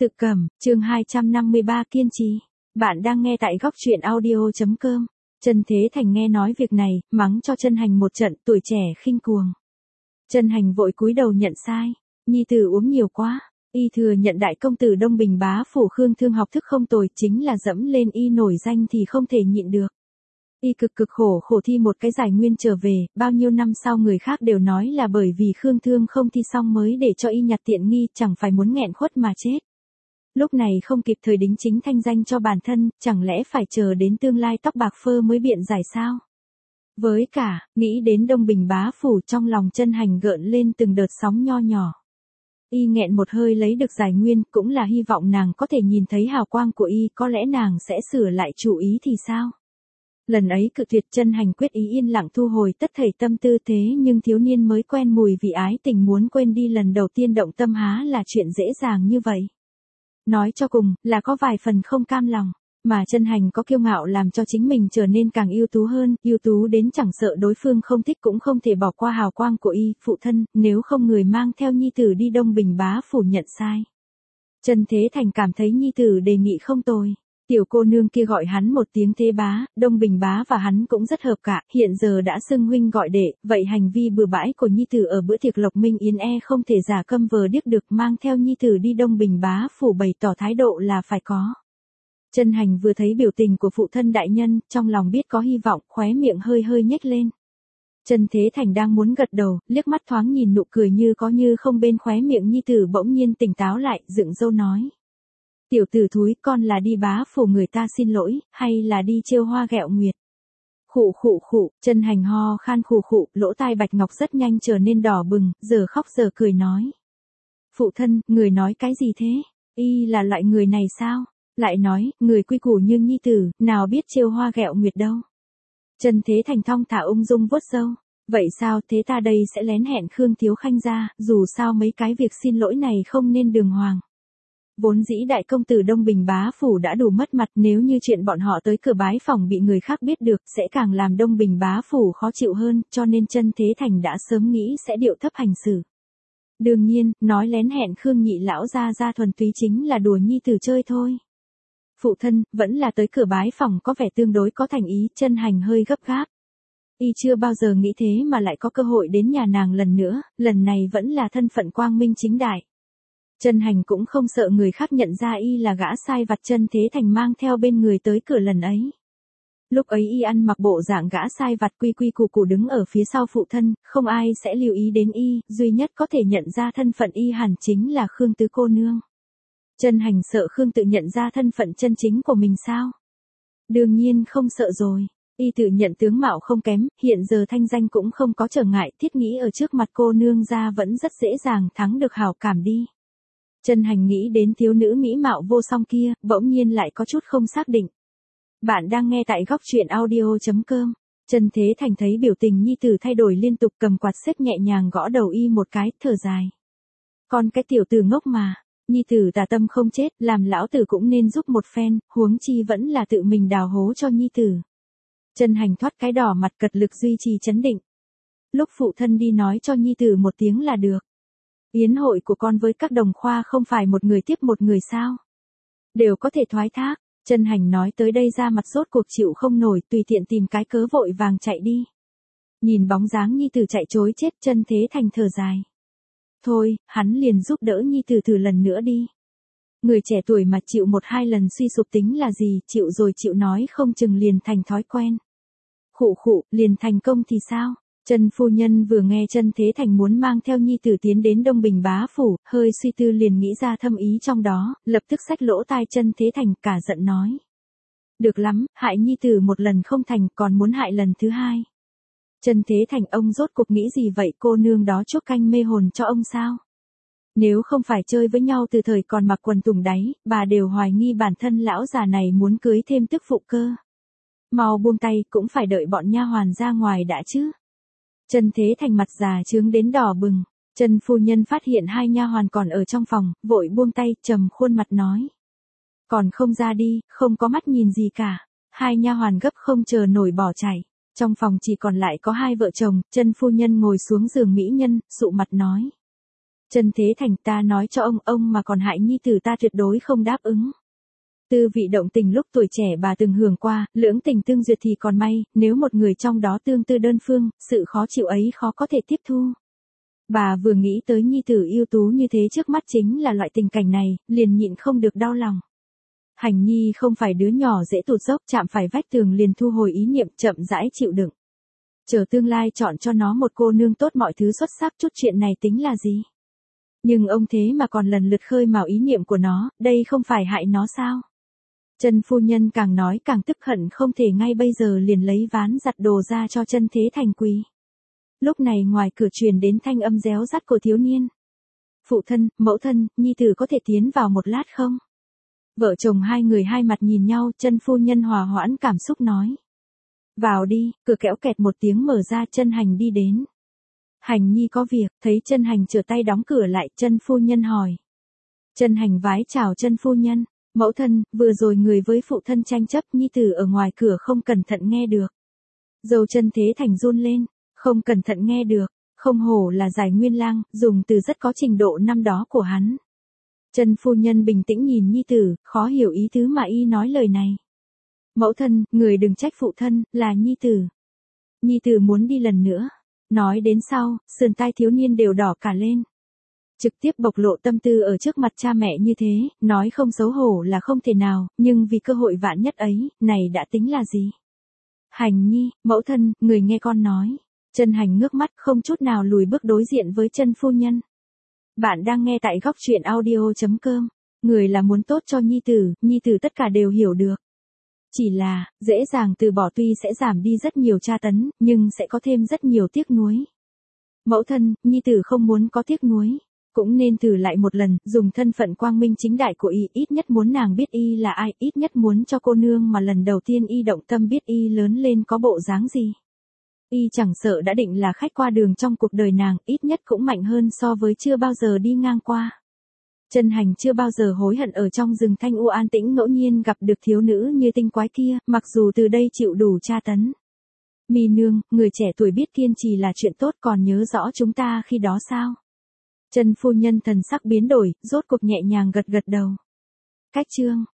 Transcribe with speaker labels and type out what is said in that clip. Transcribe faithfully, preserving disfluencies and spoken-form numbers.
Speaker 1: Tự Cẩm, chương hai trăm năm mươi ba kiên trì. Bạn đang nghe tại góc truyện audio chấm com. Trần Thế Thành nghe nói việc này, mắng cho Chân Hành một trận, tuổi trẻ khinh cuồng. Chân Hành vội cúi đầu nhận sai, nhi tử uống nhiều quá, y thừa nhận đại công tử Đông Bình bá phủ Khương Thương học thức không tồi, chính là dẫm lên y nổi danh thì không thể nhịn được. Y cực cực khổ khổ thi một cái giải nguyên trở về, bao nhiêu năm sau người khác đều nói là bởi vì Khương Thương không thi xong mới để cho y nhặt tiện nghi, chẳng phải muốn nghẹn khuất mà chết. Lúc này không kịp thời đính chính thanh danh cho bản thân, chẳng lẽ phải chờ đến tương lai tóc bạc phơ mới biện giải sao? Với cả, nghĩ đến Đông Bình bá phủ, trong lòng Chân Hành gợn lên từng đợt sóng nho nhỏ. Y nghẹn một hơi lấy được giải nguyên, cũng là hy vọng nàng có thể nhìn thấy hào quang của y, có lẽ nàng sẽ sửa lại chủ ý thì sao? Lần ấy cự tuyệt, Chân Hành quyết ý yên lặng thu hồi tất thảy tâm tư, thế nhưng thiếu niên mới quen mùi vị ái tình muốn quên đi lần đầu tiên động tâm há là chuyện dễ dàng như vậy. Nói cho cùng, là có vài phần không cam lòng, mà Chân Hành có kiêu ngạo làm cho chính mình trở nên càng ưu tú hơn, ưu tú đến chẳng sợ đối phương không thích cũng không thể bỏ qua hào quang của y. Phụ thân, nếu không người mang theo nhi tử đi Đông Bình bá phủ nhận sai. Trần Thế Thành cảm thấy nhi tử đề nghị không tồi. Tiểu cô nương kia gọi hắn một tiếng thế bá, Đông Bình bá và hắn cũng rất hợp cả, hiện giờ đã xưng huynh gọi đệ, vậy hành vi bừa bãi của nhi tử ở bữa tiệc Lộc Minh Yến e không thể giả câm vờ điếc được, mang theo nhi tử đi Đông Bình bá phủ bày tỏ thái độ là phải có. Chân Hành vừa thấy biểu tình của phụ thân đại nhân, trong lòng biết có hy vọng, khóe miệng hơi hơi nhếch lên. Trần Thế Thành đang muốn gật đầu, liếc mắt thoáng nhìn nụ cười như có như không bên khóe miệng nhi tử, bỗng nhiên tỉnh táo lại, dựng râu nói. Tiểu tử thúi, con là đi bá phủ người ta xin lỗi, hay là đi trêu hoa ghẹo nguyệt? Khụ khụ khụ, Chân Hành ho khan khụ khụ, lỗ tai bạch ngọc rất nhanh trở nên đỏ bừng, giờ khóc giờ cười nói. Phụ thân, người nói cái gì thế? Y là loại người này sao? Lại nói, người quy củ như nhi tử, nào biết trêu hoa ghẹo nguyệt đâu. Trần Thế Thành thong thả ung dung vuốt râu. Vậy sao, thế ta đây sẽ lén hẹn Khương Thiếu Khanh ra, dù sao mấy cái việc xin lỗi này không nên đường hoàng. Vốn dĩ đại công tử Đông Bình bá phủ đã đủ mất mặt, nếu như chuyện bọn họ tới cửa bái phòng bị người khác biết được, sẽ càng làm Đông Bình bá phủ khó chịu hơn, cho nên Trần Thế Thành đã sớm nghĩ sẽ điệu thấp hành xử. Đương nhiên, nói lén hẹn Khương nhị lão ra ra thuần túy chính là đùa nhi tử chơi thôi. Phụ thân, vẫn là tới cửa bái phòng có vẻ tương đối có thành ý. Chân Hành hơi gấp gáp. Y chưa bao giờ nghĩ thế mà lại có cơ hội đến nhà nàng lần nữa, lần này vẫn là thân phận quang minh chính đại. Chân Hành cũng không sợ người khác nhận ra y là gã sai vặt Trần Thế Thành mang theo bên người tới cửa lần ấy. Lúc ấy y ăn mặc bộ dạng gã sai vặt quy quy củ củ đứng ở phía sau phụ thân, không ai sẽ lưu ý đến y, duy nhất có thể nhận ra thân phận y hẳn chính là Khương tứ cô nương. Chân Hành sợ Khương tự nhận ra thân phận chân chính của mình sao? Đương nhiên không sợ rồi. Y tự nhận tướng mạo không kém, hiện giờ thanh danh cũng không có trở ngại, thiết nghĩ ở trước mặt cô nương ra vẫn rất dễ dàng thắng được hảo cảm đi. Chân Hành nghĩ đến thiếu nữ mỹ mạo vô song kia, bỗng nhiên lại có chút không xác định. Bạn đang nghe tại góc truyện audio chấm com. Trần Thế Thành thấy biểu tình nhi tử thay đổi liên tục, cầm quạt xếp nhẹ nhàng gõ đầu y một cái, thở dài. Con cái tiểu tử ngốc mà. Nhi tử tà tâm không chết, làm lão tử cũng nên giúp một phen, huống chi vẫn là tự mình đào hố cho nhi tử. Chân Hành thoát cái đỏ mặt, cật lực duy trì chấn định. Lúc phụ thân đi nói cho nhi tử một tiếng là được. Yến hội của con với các đồng khoa không phải một người tiếp một người sao? Đều có thể thoái thác. Chân Hành nói tới đây ra mặt rốt cuộc chịu không nổi, tùy tiện tìm cái cớ vội vàng chạy đi. Nhìn bóng dáng nhi tử chạy trối chết, Trần Thế Thành thở dài. Thôi, hắn liền giúp đỡ nhi tử thử lần nữa đi. Người trẻ tuổi mà chịu một hai lần suy sụp tính là gì, chịu rồi chịu nói không chừng liền thành thói quen. Khụ khụ, liền thành công thì sao? Trần phu nhân vừa nghe Trần Thế Thành muốn mang theo nhi tử tiến đến Đông Bình bá phủ, hơi suy tư liền nghĩ ra thâm ý trong đó, lập tức xách lỗ tai Trần Thế Thành, cả giận nói. Được lắm, hại nhi tử một lần không thành, còn muốn hại lần thứ hai. Trần Thế Thành, ông rốt cuộc nghĩ gì vậy, cô nương đó chuốc canh mê hồn cho ông sao? Nếu không phải chơi với nhau từ thời còn mặc quần tùng đáy, bà đều hoài nghi bản thân lão già này muốn cưới thêm tức phụ cơ. Mau buông tay, cũng phải đợi bọn nha hoàn ra ngoài đã chứ. Trần Thế Thành mặt già trướng đến đỏ bừng. Trần phu nhân phát hiện hai nha hoàn còn ở trong phòng, vội buông tay, trầm khuôn mặt nói. Còn không ra đi, không có mắt nhìn gì cả. Hai nha hoàn gấp không chờ nổi bỏ chạy. Trong phòng chỉ còn lại có hai vợ chồng, Trần phu nhân ngồi xuống giường mỹ nhân, sụ mặt nói. Chân Thế Thành, ta nói cho ông, ông mà còn hại nhi tử ta tuyệt đối không đáp ứng. Tư vị động tình lúc tuổi trẻ bà từng hưởng qua, lưỡng tình tương duyệt thì còn may, nếu một người trong đó tương tư đơn phương, sự khó chịu ấy khó có thể tiếp thu. Bà vừa nghĩ tới nhi tử ưu tú như thế trước mắt chính là loại tình cảnh này, liền nhịn không được đau lòng. Hành nhi không phải đứa nhỏ dễ tụt dốc, chạm phải vách tường liền thu hồi ý niệm, chậm rãi chịu đựng. Chờ tương lai chọn cho nó một cô nương tốt, mọi thứ xuất sắc, chút chuyện này tính là gì? Nhưng ông thế mà còn lần lượt khơi mào ý niệm của nó, đây không phải hại nó sao? Chân phu nhân càng nói càng tức hận, không thể ngay bây giờ liền lấy ván giặt đồ ra cho Chân Thế Thành quỳ. Lúc này ngoài cửa truyền đến thanh âm réo rắt của thiếu niên. Phụ thân, mẫu thân, nhi tử có thể tiến vào một lát không? Vợ chồng hai người hai mặt nhìn nhau, Chân phu nhân hòa hoãn cảm xúc nói. Vào đi, cửa kéo kẹt một tiếng mở ra, Chân Hành đi đến. Hành nhi có việc, thấy Chân Hành trở tay đóng cửa lại, Chân phu nhân hỏi. Chân Hành vái chào Chân phu nhân. Mẫu thân, vừa rồi người với phụ thân tranh chấp, nhi tử ở ngoài cửa không cẩn thận nghe được. Dâu Chân Thế Thành run lên, không cẩn thận nghe được, không hổ là Giải Nguyên Lang, dùng từ rất có trình độ năm đó của hắn. Chân phu nhân bình tĩnh nhìn nhi tử, khó hiểu ý tứ mà y nói lời này. Mẫu thân, người đừng trách phụ thân, là nhi tử. Nhi tử muốn đi lần nữa. Nói đến sau, sườn tai thiếu niên đều đỏ cả lên. Trực tiếp bộc lộ tâm tư ở trước mặt cha mẹ như thế, nói không xấu hổ là không thể nào, nhưng vì cơ hội vạn nhất ấy, này đã tính là gì? Hành nhi, mẫu thân, người nghe con nói. Chân Hành ngước mắt không chút nào lùi bước đối diện với Chân phu nhân. Bạn đang nghe tại góc truyện audio chấm com. Người là muốn tốt cho nhi tử, nhi tử tất cả đều hiểu được. Chỉ là, dễ dàng từ bỏ tuy sẽ giảm đi rất nhiều tra tấn, nhưng sẽ có thêm rất nhiều tiếc nuối. Mẫu thân, nhi tử không muốn có tiếc nuối. Cũng nên thử lại một lần, dùng thân phận quang minh chính đại của y, ít nhất muốn nàng biết y là ai, ít nhất muốn cho cô nương mà lần đầu tiên y động tâm biết y lớn lên có bộ dáng gì. Y chẳng sợ đã định là khách qua đường trong cuộc đời nàng, ít nhất cũng mạnh hơn so với chưa bao giờ đi ngang qua. Chân Hành chưa bao giờ hối hận ở trong rừng thanh u an tĩnh ngẫu nhiên gặp được thiếu nữ như tinh quái kia, mặc dù từ đây chịu đủ tra tấn. Mi nương, người trẻ tuổi biết kiên trì là chuyện tốt, còn nhớ rõ chúng ta khi đó sao? Chân phu nhân thần sắc biến đổi, rốt cuộc nhẹ nhàng gật gật đầu. Cách chương